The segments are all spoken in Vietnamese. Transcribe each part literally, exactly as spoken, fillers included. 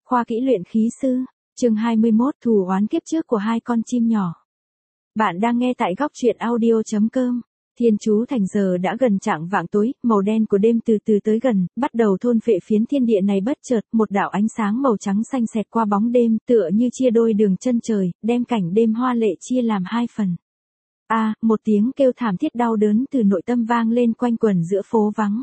khoa kỹ luyện khí sư, chương hai mươi mốt thù oán kiếp trước của hai con chim nhỏ. Bạn đang nghe tại góc truyện audio chấm com. Thiên chú thành giờ đã gần chạng vạng tối, màu đen của đêm từ từ tới gần, bắt đầu thôn phệ phiến thiên địa này. Bất chợt, một đạo ánh sáng màu trắng xanh xẹt qua bóng đêm, tựa như chia đôi đường chân trời, đem cảnh đêm hoa lệ chia làm hai phần. A, à, một tiếng kêu thảm thiết đau đớn từ nội tâm vang lên quanh quẩn giữa phố vắng.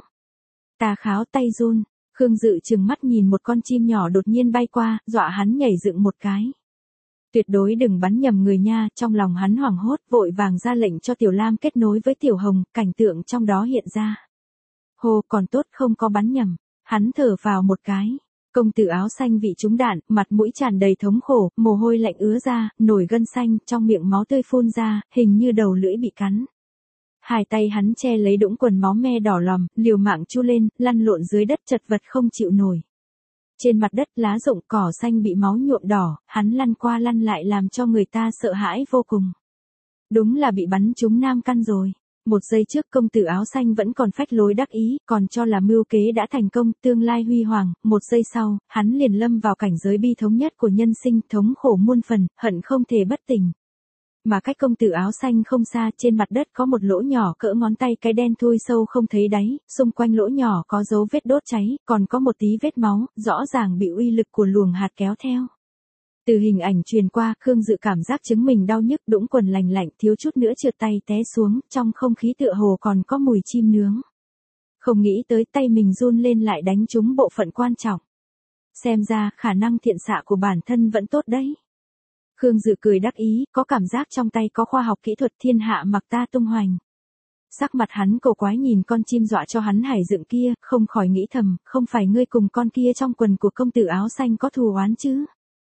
Tà Kháo tay run, Khương Dự trừng mắt nhìn một con chim nhỏ đột nhiên bay qua, dọa hắn nhảy dựng một cái. Tuyệt đối đừng bắn nhầm người nha, trong lòng hắn hoảng hốt, vội vàng ra lệnh cho Tiểu Lam kết nối với Tiểu Hồng, cảnh tượng trong đó hiện ra. Hô, còn tốt không có bắn nhầm, hắn thở vào một cái. Công tử áo xanh bị trúng đạn, mặt mũi tràn đầy thống khổ, mồ hôi lạnh ứa ra, nổi gân xanh, trong miệng máu tươi phun ra, hình như đầu lưỡi bị cắn. Hai tay hắn che lấy đũng quần máu me đỏ lòm, liều mạng chu lên, lăn lộn dưới đất chật vật không chịu nổi. Trên mặt đất lá rụng cỏ xanh bị máu nhuộm đỏ, hắn lăn qua lăn lại làm cho người ta sợ hãi vô cùng. Đúng là bị bắn trúng nam căn rồi. Một giây trước công tử áo xanh vẫn còn phách lối đắc ý, còn cho là mưu kế đã thành công, tương lai huy hoàng. Một giây sau, hắn liền lâm vào cảnh giới bi thống nhất của nhân sinh, thống khổ muôn phần, hận không thể bất tỉnh. Mà cách công tử áo xanh không xa, trên mặt đất có một lỗ nhỏ cỡ ngón tay cái đen thui sâu không thấy đáy, xung quanh lỗ nhỏ có dấu vết đốt cháy, còn có một tí vết máu, rõ ràng bị uy lực của luồng hạt kéo theo. Từ hình ảnh truyền qua, Khương Dự cảm giác chứng mình đau nhức, đũng quần lành lạnh, thiếu chút nữa trượt tay té xuống, trong không khí tựa hồ còn có mùi chim nướng. Không nghĩ tới tay mình run lên lại đánh trúng bộ phận quan trọng. Xem ra, khả năng thiện xạ của bản thân vẫn tốt đấy. Khương Dự cười đắc ý, có cảm giác trong tay có khoa học kỹ thuật thiên hạ mặc ta tung hoành. Sắc mặt hắn cổ quái nhìn con chim dọa cho hắn hải dựng kia, không khỏi nghĩ thầm, không phải ngươi cùng con kia trong quần của công tử áo xanh có thù oán chứ?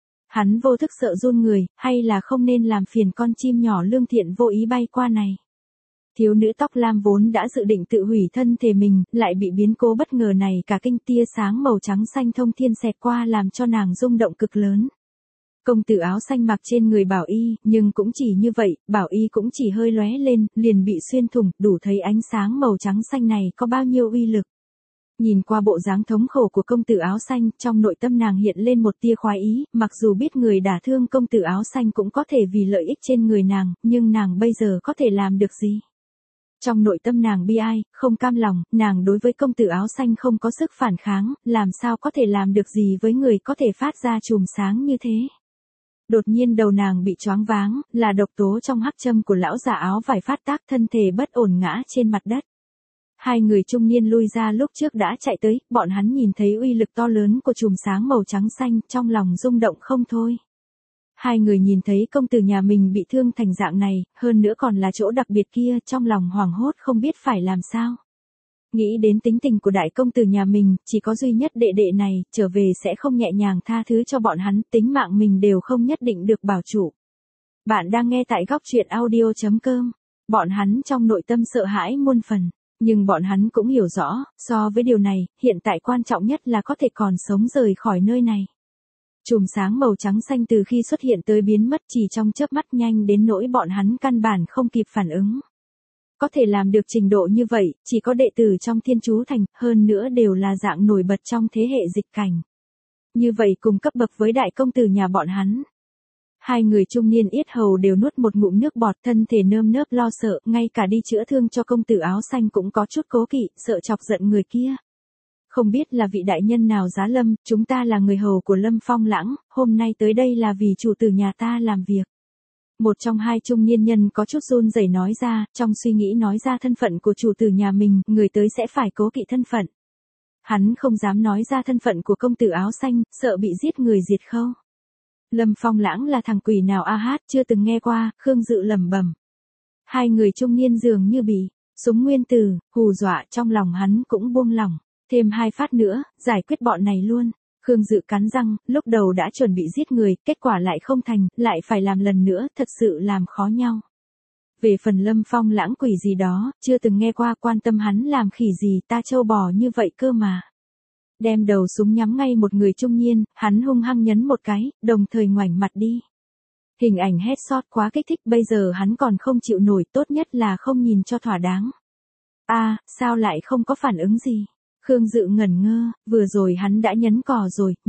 Hắn vô thức sợ run người, hay là không nên làm phiền con chim nhỏ lương thiện vô ý bay qua này. Thiếu nữ tóc lam vốn đã dự định tự hủy thân thể mình, lại bị biến cố bất ngờ này cả kinh tia sáng màu trắng xanh thông thiên xẹt qua làm cho nàng rung động cực lớn. Công tử áo xanh mặc trên người bảo y, nhưng cũng chỉ như vậy, bảo y cũng chỉ hơi lóe lên, liền bị xuyên thủng, đủ thấy ánh sáng màu trắng xanh này có bao nhiêu uy lực. Nhìn qua bộ dáng thống khổ của công tử áo xanh, trong nội tâm nàng hiện lên một tia khoái ý, mặc dù biết người đả thương công tử áo xanh cũng có thể vì lợi ích trên người nàng, nhưng nàng bây giờ có thể làm được gì? Trong nội tâm nàng bi ai, không cam lòng, nàng đối với công tử áo xanh không có sức phản kháng, làm sao có thể làm được gì với người có thể phát ra chùm sáng như thế? Đột nhiên đầu nàng bị choáng váng, là độc tố trong hắc châm của lão già áo vải phát tác, thân thể bất ổn ngã trên mặt đất. Hai người trung niên lui ra lúc trước đã chạy tới, bọn hắn nhìn thấy uy lực to lớn của chùm sáng màu trắng xanh, trong lòng rung động không thôi. Hai người nhìn thấy công tử nhà mình bị thương thành dạng này, hơn nữa còn là chỗ đặc biệt kia, trong lòng hoảng hốt không biết phải làm sao. Nghĩ đến tính tình của đại công tử nhà mình, chỉ có duy nhất đệ đệ này, trở về sẽ không nhẹ nhàng tha thứ cho bọn hắn, tính mạng mình đều không nhất định được bảo trụ. Bạn đang nghe tại góc truyện audio chấm com. Bọn hắn trong nội tâm sợ hãi muôn phần, nhưng bọn hắn cũng hiểu rõ, so với điều này, hiện tại quan trọng nhất là có thể còn sống rời khỏi nơi này. Chùm sáng màu trắng xanh từ khi xuất hiện tới biến mất chỉ trong chớp mắt, nhanh đến nỗi bọn hắn căn bản không kịp phản ứng. Có thể làm được trình độ như vậy, chỉ có đệ tử trong Thiên Chú Thành, hơn nữa đều là dạng nổi bật trong thế hệ dịch cảnh. Như vậy cùng cấp bậc với đại công tử nhà bọn hắn. Hai người trung niên yết hầu đều nuốt một ngụm nước bọt, thân thể nơm nớp lo sợ, ngay cả đi chữa thương cho công tử áo xanh cũng có chút cố kỵ, sợ chọc giận người kia. Không biết là vị đại nhân nào giá lâm, chúng ta là người hầu của Lâm Phong Lãng, hôm nay tới đây là vì chủ tử nhà ta làm việc. Một trong hai trung niên nhân có chút run rẩy nói ra, trong suy nghĩ nói ra thân phận của chủ tử nhà mình, người tới sẽ phải cố kỵ thân phận. Hắn không dám nói ra thân phận của công tử áo xanh, sợ bị giết người diệt khâu. Lâm Phong Lãng là thằng quỷ nào a hát, chưa từng nghe qua, Khương Dự lẩm bẩm. Hai người trung niên dường như bị súng nguyên tử hù dọa, trong lòng hắn cũng buông lỏng, thêm hai phát nữa, giải quyết bọn này luôn. Khương Dự cắn răng, lúc đầu đã chuẩn bị giết người, kết quả lại không thành, lại phải làm lần nữa, thật sự làm khó nhau. Về phần Lâm Phong Lãng quỷ gì đó, chưa từng nghe qua, quan tâm hắn làm khỉ gì, ta trâu bò như vậy cơ mà. Đem đầu súng nhắm ngay một người trung niên, hắn hung hăng nhấn một cái, đồng thời ngoảnh mặt đi. Hình ảnh headshot quá kích thích, bây giờ hắn còn không chịu nổi, tốt nhất là không nhìn cho thỏa đáng. A, à, sao lại không có phản ứng gì? Khương Dự ngẩn ngơ, vừa rồi hắn đã nhấn cò rồi, nhưng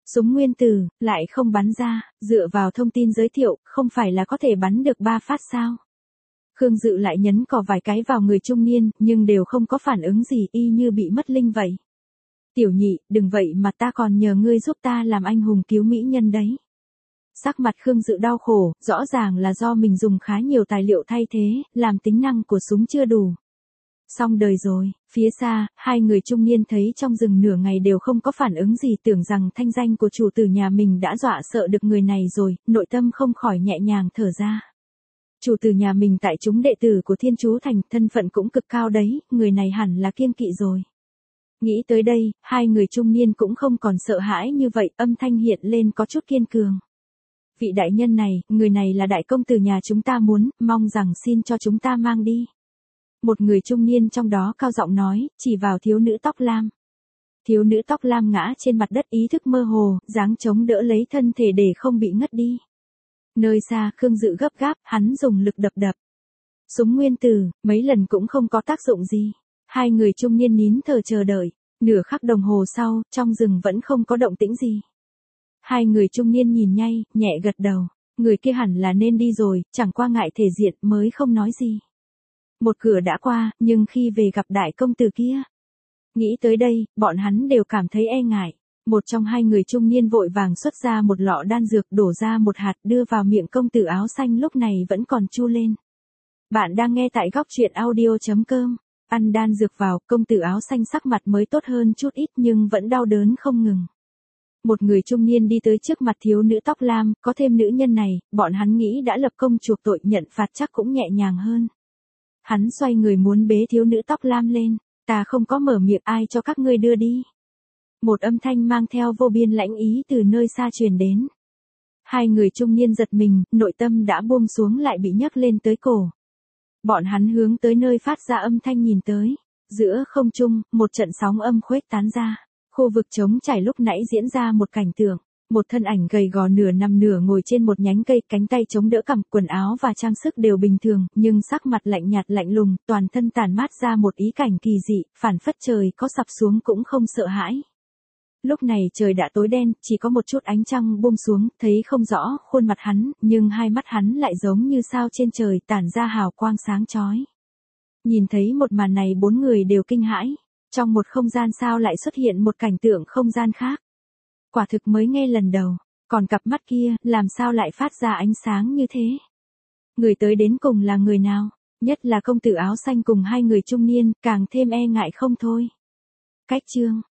Súng nguyên tử, lại không bắn ra, dựa vào thông tin giới thiệu, không phải là có thể bắn được ba phát sao? Khương Dự lại nhấn cò vài cái vào người trung niên, nhưng đều không có phản ứng gì, y như bị mất linh vậy. Tiểu nhị, đừng vậy mà ta còn nhờ ngươi giúp ta làm anh hùng cứu mỹ nhân đấy. Sắc mặt Khương Dự đau khổ, rõ ràng là do mình dùng khá nhiều tài liệu thay thế, làm tính năng của súng chưa đủ. Xong đời rồi, phía xa, hai người trung niên thấy trong rừng nửa ngày đều không có phản ứng gì, tưởng rằng thanh danh của chủ tử nhà mình đã dọa sợ được người này rồi, nội tâm không khỏi nhẹ nhàng thở ra. Chủ tử nhà mình tại chúng đệ tử của Thiên Chú Thành, thân phận cũng cực cao đấy, người này hẳn là kiêng kỵ rồi. Nghĩ tới đây, hai người trung niên cũng không còn sợ hãi như vậy, âm thanh hiện lên có chút kiên cường. Vị đại nhân này, người này là đại công tử nhà chúng ta muốn, mong rằng xin cho chúng ta mang đi. Một người trung niên trong đó cao giọng nói, chỉ vào thiếu nữ tóc lam. Thiếu nữ tóc lam ngã trên mặt đất, ý thức mơ hồ, dáng chống đỡ lấy thân thể để không bị ngất đi. Nơi xa, Khương Dự gấp gáp, hắn dùng lực đập đập. Súng nguyên tử, mấy lần cũng không có tác dụng gì. Hai người trung niên nín thở chờ đợi. Nửa khắc đồng hồ sau, trong rừng vẫn không có động tĩnh gì. Hai người trung niên nhìn nhay, nhẹ gật đầu. Người kia hẳn là nên đi rồi, chẳng qua ngại thể diện mới không nói gì. Một cửa đã qua, nhưng khi về gặp đại công tử kia. Nghĩ tới đây, bọn hắn đều cảm thấy e ngại. Một trong hai người trung niên vội vàng xuất ra một lọ đan dược, đổ ra một hạt đưa vào miệng công tử áo xanh, lúc này vẫn còn chu lên. Bạn đang nghe tại góc truyện audio chấm com. Ăn đan dược vào, công tử áo xanh sắc mặt mới tốt hơn chút ít nhưng vẫn đau đớn không ngừng. Một người trung niên đi tới trước mặt thiếu nữ tóc lam, có thêm nữ nhân này, bọn hắn nghĩ đã lập công chuộc tội, nhận phạt chắc cũng nhẹ nhàng hơn. Hắn xoay người muốn bế thiếu nữ tóc lam lên, ta không có mở miệng, ai cho các ngươi đưa đi. Một âm thanh mang theo vô biên lãnh ý từ nơi xa truyền đến. Hai người trung niên giật mình, nội tâm đã buông xuống lại bị nhấc lên tới cổ. Bọn hắn hướng tới nơi phát ra âm thanh nhìn tới. Giữa không trung, một trận sóng âm khuếch tán ra. Khu vực trống trải lúc nãy diễn ra một cảnh tượng. Một thân ảnh gầy gò nửa nằm nửa ngồi trên một nhánh cây, cánh tay chống đỡ cằm, quần áo và trang sức đều bình thường, nhưng sắc mặt lạnh nhạt lạnh lùng, toàn thân tản mát ra một ý cảnh kỳ dị, phản phất trời có sập xuống cũng không sợ hãi. Lúc này trời đã tối đen, chỉ có một chút ánh trăng buông xuống, thấy không rõ khuôn mặt hắn, nhưng hai mắt hắn lại giống như sao trên trời, tản ra hào quang sáng chói. Nhìn thấy một màn này, bốn người đều kinh hãi. Trong một không gian sao lại xuất hiện một cảnh tượng không gian khác. Quả thực mới nghe lần đầu, còn cặp mắt kia, làm sao lại phát ra ánh sáng như thế? Người tới đến cùng là người nào? Nhất là công tử áo xanh cùng hai người trung niên, càng thêm e ngại không thôi. Cách chương